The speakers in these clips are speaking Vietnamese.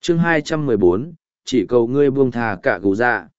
chương 214, chỉ cầu ngươi buông thà cả gù dạ.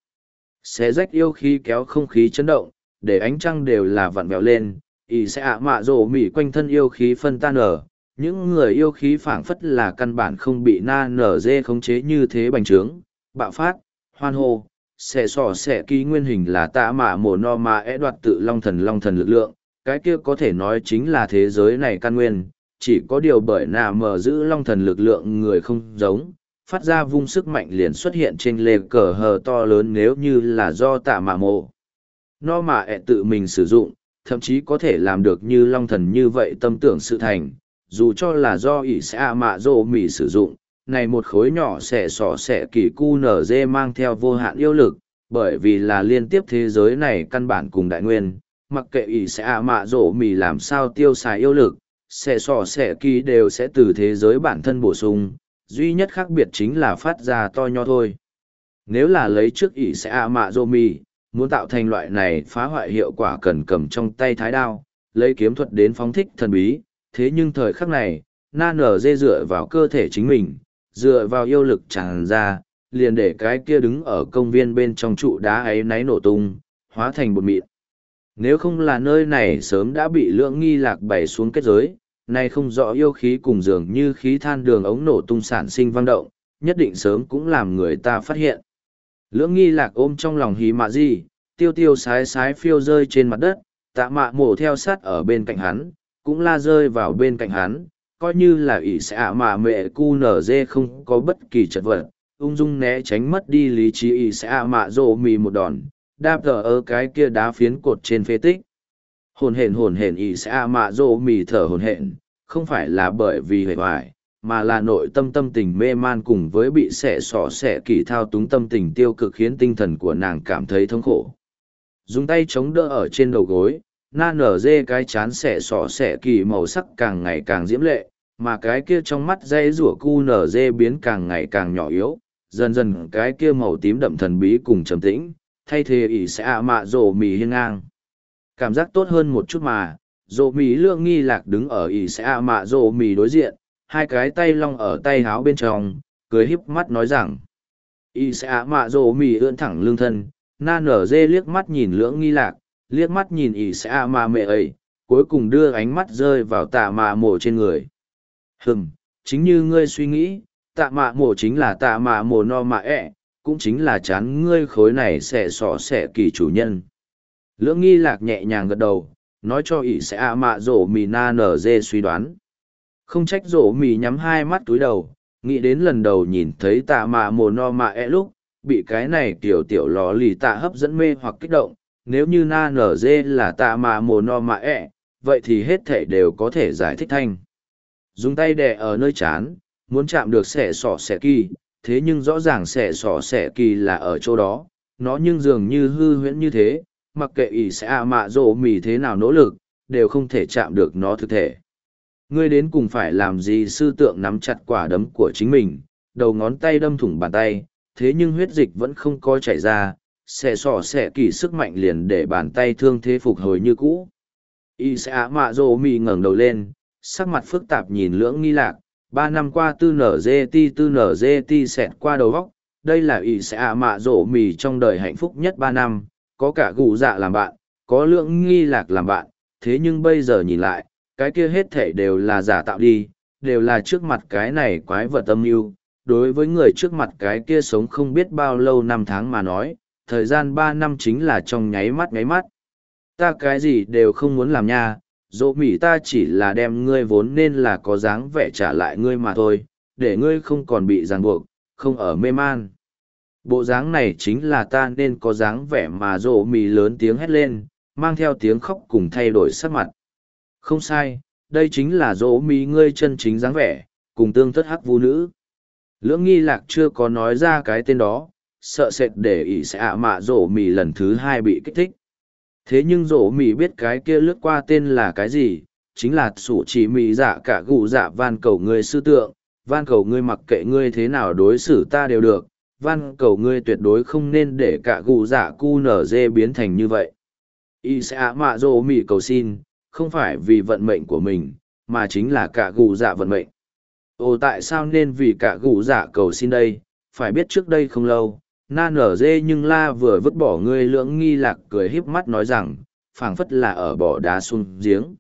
Xé rách yêu khí kéo không khí chấn động, để ánh trăng đều là vặn vẹo lên, ỷ sẽ ạ mạ rổ mỉ quanh thân yêu khí phân tan nở. Những người yêu khí phảng phất là căn bản không bị na nở dê khống chế như thế bành trướng, bạo phát, hoan hô, xẻ sỏ xẻ ký nguyên hình là tạ mạ mổ no mà é đoạt tự long thần lực lượng, cái kia có thể nói chính là thế giới này căn nguyên, chỉ có điều bởi nà mở giữ long thần lực lượng người không giống, phát ra vung sức mạnh liền xuất hiện trên lề cờ hờ to lớn nếu như là do tạ mạ mổ. No mà ẹ tự mình sử dụng, thậm chí có thể làm được như long thần như vậy tâm tưởng sự thành, dù cho là do ỷ sẽ ạ mạ rồ mỉ sử dụng, này một khối nhỏ xẻ sỏ xẻ kỳ cu nở dê mang theo vô hạn yêu lực, bởi vì là liên tiếp thế giới này căn bản cùng đại nguyên, mặc kệ ỷ sẽ ạ mạ rồ mỉ làm sao tiêu xài yêu lực, xẻ sỏ xẻ kỳ đều sẽ từ thế giới bản thân bổ sung, duy nhất khác biệt chính là phát ra to nho thôi. Nếu là lấy trước ỷ sẽ ạ mạ rồ mỉ, muốn tạo thành loại này phá hoại hiệu quả cần cầm trong tay thái đao, lấy kiếm thuật đến phóng thích thần bí, thế nhưng thời khắc này, na nở dê dựa vào cơ thể chính mình, dựa vào yêu lực tràn ra, liền để cái kia đứng ở công viên bên trong trụ đá ấy náy nổ tung, hóa thành bột mịn. Nếu không là nơi này sớm đã bị Lưỡng Nghi Lạc bày xuống kết giới, nay không rõ yêu khí cùng dường như khí than đường ống nổ tung sản sinh vang động, nhất định sớm cũng làm người ta phát hiện. Lưỡng Nghi Lạc ôm trong lòng hí mạ gì, tiêu tiêu sái sái phiêu rơi trên mặt đất, tạ mạ mổ theo sát ở bên cạnh hắn, cũng la rơi vào bên cạnh hắn, coi như là ỷ sẽ ạ mạ mẹ cu nở dê không có bất kỳ chật vật, ung dung né tránh mất đi lý trí ỷ sẽ ạ mạ rộ mì một đòn, đạp ở cái kia đá phiến cột trên phế tích. Hồn hển ỷ sẽ ạ mạ rộ mì thở hồn hển, không phải là bởi vì hề hoài, mà là nội tâm tâm tình mê man cùng với bị xẻ xỏ xẻ kỳ thao túng tâm tình tiêu cực khiến tinh thần của nàng cảm thấy thống khổ. Dùng tay chống đỡ ở trên đầu gối, na nở dê cái chán xẻ xỏ xẻ kỳ màu sắc càng ngày càng diễm lệ, mà cái kia trong mắt dây rủa cu nở dê biến càng ngày càng nhỏ yếu, dần dần cái kia màu tím đậm thần bí cùng trầm tĩnh, thay thế ỷ sẽ ạ mạ rổ mì hiên ngang. Cảm giác tốt hơn một chút mà, rổ mì Lưỡng Nghi Lạc đứng ở ỷ sẽ ạ mạ rổ mì đối diện, hai cái tay long ở tay háo bên trong, cười híp mắt nói rằng. ỷ sẽ ạ mạ rổ mì ưỡn thẳng lưng thân, na nở dê liếc mắt nhìn Lưỡng Nghi Lạc, liếc mắt nhìn ỷ sẽ ạ mạ mẹ ấy, cuối cùng đưa ánh mắt rơi vào tạ mạ mổ trên người. Chính như ngươi suy nghĩ, tạ mạ mổ chính là tạ mạ mổ no mạ ẹ, cũng chính là chán ngươi khối này sẽ xỏ xẻ kỳ chủ nhân. Lưỡng Nghi Lạc nhẹ nhàng gật đầu, nói cho ỷ sẽ ạ mạ rổ mì na nở dê suy đoán. Không trách rổ mì nhắm hai mắt túi đầu, nghĩ đến lần đầu nhìn thấy tạ mạ mổ no mạ ẹ lúc, bị cái này tiểu lò lì tạ hấp dẫn mê hoặc kích động, nếu như na nở dê là tạ mạ mổ no mạ ẹ, vậy thì hết thể đều có thể giải thích thanh. Dùng tay đè ở nơi chán, muốn chạm được xẻ sỏ xẻ kỳ, thế nhưng rõ ràng xẻ sỏ xẻ kỳ là ở chỗ đó, nó nhưng dường như hư huyễn như thế, mặc kệ ỷ sẽ ạ mạ rổ mì thế nào nỗ lực, đều không thể chạm được nó thực thể. Ngươi đến cùng phải làm gì? Sư tượng nắm chặt quả đấm của chính mình, đầu ngón tay đâm thủng bàn tay, thế nhưng huyết dịch vẫn không có chảy ra, xẻ sỏ xẻ kỳ sức mạnh liền để bàn tay thương thế phục hồi như cũ. ỷ sẽ ạ mạ rổ mì ngẩng đầu lên, sắc mặt phức tạp nhìn Lưỡng Nghi Lạc, 3 năm qua tư nở dê ti xẹt qua đầu góc, đây là ỷ sẽ ạ mạ rổ mì trong đời hạnh phúc nhất 3 năm, có cả gù dạ làm bạn, có Lưỡng Nghi Lạc làm bạn, thế nhưng bây giờ nhìn lại, cái kia hết thể đều là giả tạo đi, đều là trước mặt cái này quái vật âm mưu. Đối với người trước mặt cái kia sống không biết bao lâu năm tháng mà nói, thời gian 3 năm chính là trong nháy mắt. Ta cái gì đều không muốn làm nha. Dỗ mỉ ta chỉ là đem ngươi vốn nên là có dáng vẻ trả lại ngươi mà thôi, để ngươi không còn bị ràng buộc, không ở mê man. Bộ dáng này chính là ta nên có dáng vẻ mà dỗ mỉ lớn tiếng hét lên, mang theo tiếng khóc cùng thay đổi sắc mặt. Không sai, đây chính là dỗ mỉ ngươi chân chính dáng vẻ, cùng tương thất hắc vu nữ. Lưỡng Nghi Lạc chưa có nói ra cái tên đó, sợ sệt để ỷ sẽ ạ mạ dỗ mỉ lần thứ 2 bị kích thích. Thế nhưng rổ mì biết cái kia lướt qua tên là cái gì, chính là sủ chỉ mì dạ cả gù dạ van cầu ngươi sư tượng, van cầu ngươi mặc kệ ngươi thế nào đối xử ta đều được, van cầu ngươi tuyệt đối không nên để cả gù dạ cu nở dê biến thành như vậy. Y sẽ ạ mạ rổ mì cầu xin, không phải vì vận mệnh của mình, mà chính là cả gù dạ vận mệnh. Ồ, tại sao nên vì cả gù dạ cầu xin đây, phải biết trước đây không lâu, na nở dê nhưng la vừa vứt bỏ ngươi. Lưỡng nghi lạc cười híp mắt nói rằng, phảng phất là ở bỏ đá xuống giếng.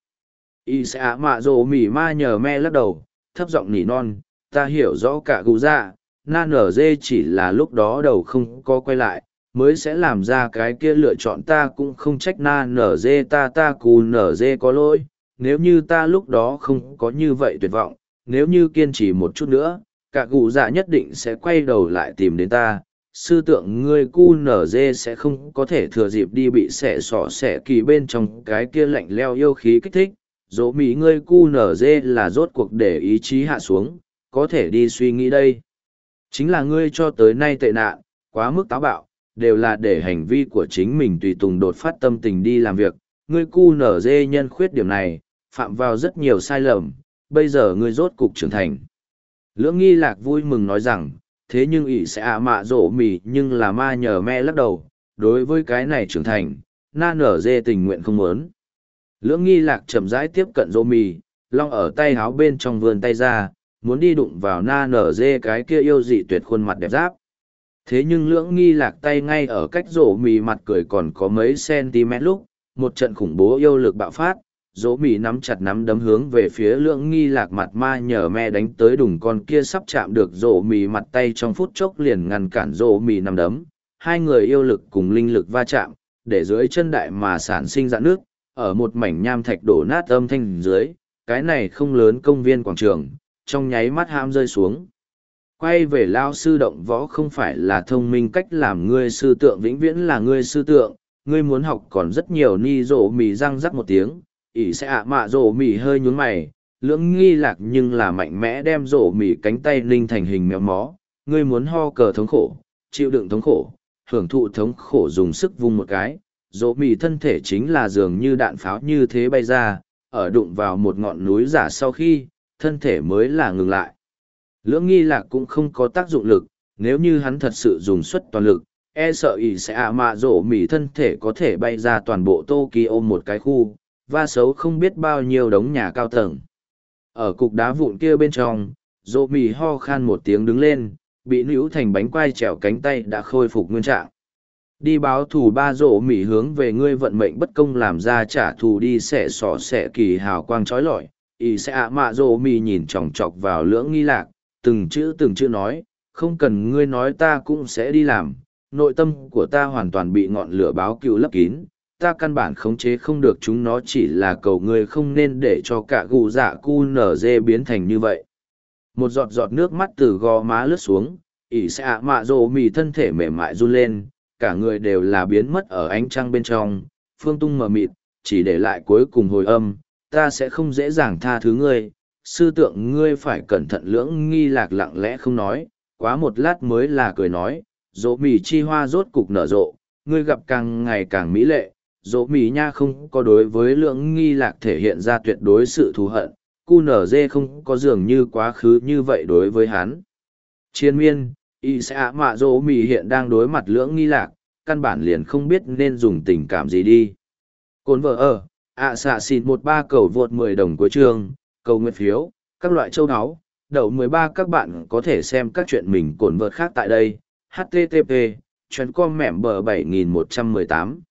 Y sẽ ạ mạ rồ mỉ ma nhờ me lắc đầu, thấp giọng nỉ non, ta hiểu rõ cả gù dạ, na nở dê chỉ là lúc đó đầu không có quay lại, mới sẽ làm ra cái kia lựa chọn. Ta cũng không trách na nở dê, ta cù nở dê có lỗi, nếu như ta lúc đó không có như vậy tuyệt vọng, nếu như kiên trì một chút nữa, cả gù dạ nhất định sẽ quay đầu lại tìm đến ta. Sư tượng ngươi cu nở dê sẽ không có thể thừa dịp đi bị xẻ xỏ xẻ kỳ bên trong cái kia lạnh leo yêu khí kích thích. Dỗ mỹ ngươi cu nở dê là rốt cuộc để ý chí hạ xuống, có thể đi suy nghĩ đây. Chính là ngươi cho tới nay tệ nạn, quá mức táo bạo, đều là để hành vi của chính mình tùy tùng đột phát tâm tình đi làm việc. Ngươi cu nở dê nhân khuyết điểm này, phạm vào rất nhiều sai lầm, bây giờ ngươi rốt cục trưởng thành. Lưỡng nghi lạc vui mừng nói rằng, thế nhưng ỷ sẽ ạ mạ rộ mì nhưng là ma nhờ me lắc đầu, đối với cái này trưởng thành, na nở dê tình nguyện không muốn. Lưỡng nghi lạc chậm rãi tiếp cận rộ mì, long ở tay háo bên trong vươn tay ra, muốn đi đụng vào na nở dê cái kia yêu dị tuyệt khuôn mặt đẹp giáp. Thế nhưng lưỡng nghi lạc tay ngay ở cách rộ mì mặt cười còn có mấy cm lúc, một trận khủng bố yêu lực bạo phát, dỗ mì nắm chặt nắm đấm hướng về phía lưỡng nghi lạc mặt ma nhờ me đánh tới đùng con kia sắp chạm được dỗ mì mặt tay trong phút chốc liền ngăn cản dỗ mì nắm đấm. Hai người yêu lực cùng linh lực va chạm, để dưới chân đại mà sản sinh dạn nước, ở một mảnh nham thạch đổ nát âm thanh dưới, cái này không lớn công viên quảng trường, trong nháy mắt ham rơi xuống. Quay về lao sư động võ không phải là thông minh cách làm, ngươi sư tượng vĩnh viễn là ngươi sư tượng, ngươi muốn học còn rất nhiều. Ni dỗ mì răng rắc một tiếng, ỷ sẽ ạ mạ rổ mì hơi nhún mày, lưỡng nghi lạc nhưng là mạnh mẽ đem rổ mì cánh tay ninh thành hình méo mó. Ngươi muốn ho cờ thống khổ, chịu đựng thống khổ, hưởng thụ thống khổ, dùng sức vung một cái, rổ mì thân thể chính là dường như đạn pháo như thế bay ra, ở đụng vào một ngọn núi giả sau khi, thân thể mới là ngừng lại. Lưỡng nghi lạc cũng không có tác dụng lực, nếu như hắn thật sự dùng suất toàn lực, e sợ ỷ sẽ ạ mạ rổ mì thân thể có thể bay ra toàn bộ Tokyo một cái khu, va xấu không biết bao nhiêu đống nhà cao tầng. Ở cục đá vụn kia bên trong, rổ mì ho khan một tiếng đứng lên, bị níu thành bánh quai trèo cánh tay đã khôi phục nguyên trạng. Đi báo thù ba. Rổ mì hướng về ngươi vận mệnh bất công làm ra trả thù đi, xẻ xỏ xẻ kỳ hào quang trói lọi. Ý sẽ ạ mạ rổ mì nhìn chòng chọc vào lưỡng nghi lạc, từng chữ nói, không cần ngươi nói ta cũng sẽ đi làm. Nội tâm của ta hoàn toàn bị ngọn lửa báo cựu lấp kín, ta căn bản khống chế không được chúng nó, chỉ là cầu ngươi không nên để cho cả gù dạ cu nở dê biến thành như vậy. Một giọt giọt nước mắt từ gò má lướt xuống, ỷ sẽ ạ mạ rồ mì thân thể mềm mại run lên, cả người đều là biến mất ở ánh trăng bên trong, phương tung mờ mịt, chỉ để lại cuối cùng hồi âm, ta sẽ không dễ dàng tha thứ ngươi, sư tượng ngươi phải cẩn thận. Lưỡng nghi lạc lặng lẽ không nói, quá một lát mới là cười nói, dỗ mì chi hoa rốt cục nở rộ, ngươi gặp càng ngày càng mỹ lệ. Dỗ mì nha không có đối với lưỡng nghi lạc thể hiện ra tuyệt đối sự thù hận, cu nở dê không có dường như quá khứ như vậy đối với hắn. Chiến miên, y sẽ ạ mạ dỗ mì hiện đang đối mặt lưỡng nghi lạc, căn bản liền không biết nên dùng tình cảm gì đi. Cồn vợ ở, xạ xịt 13 cầu vượt 10 đồng cuối chương, cầu nguyện phiếu, các loại châu áo, đậu 13. Các bạn có thể xem các chuyện mình cồn vợt khác tại đây. http://com mẻm bờ 7118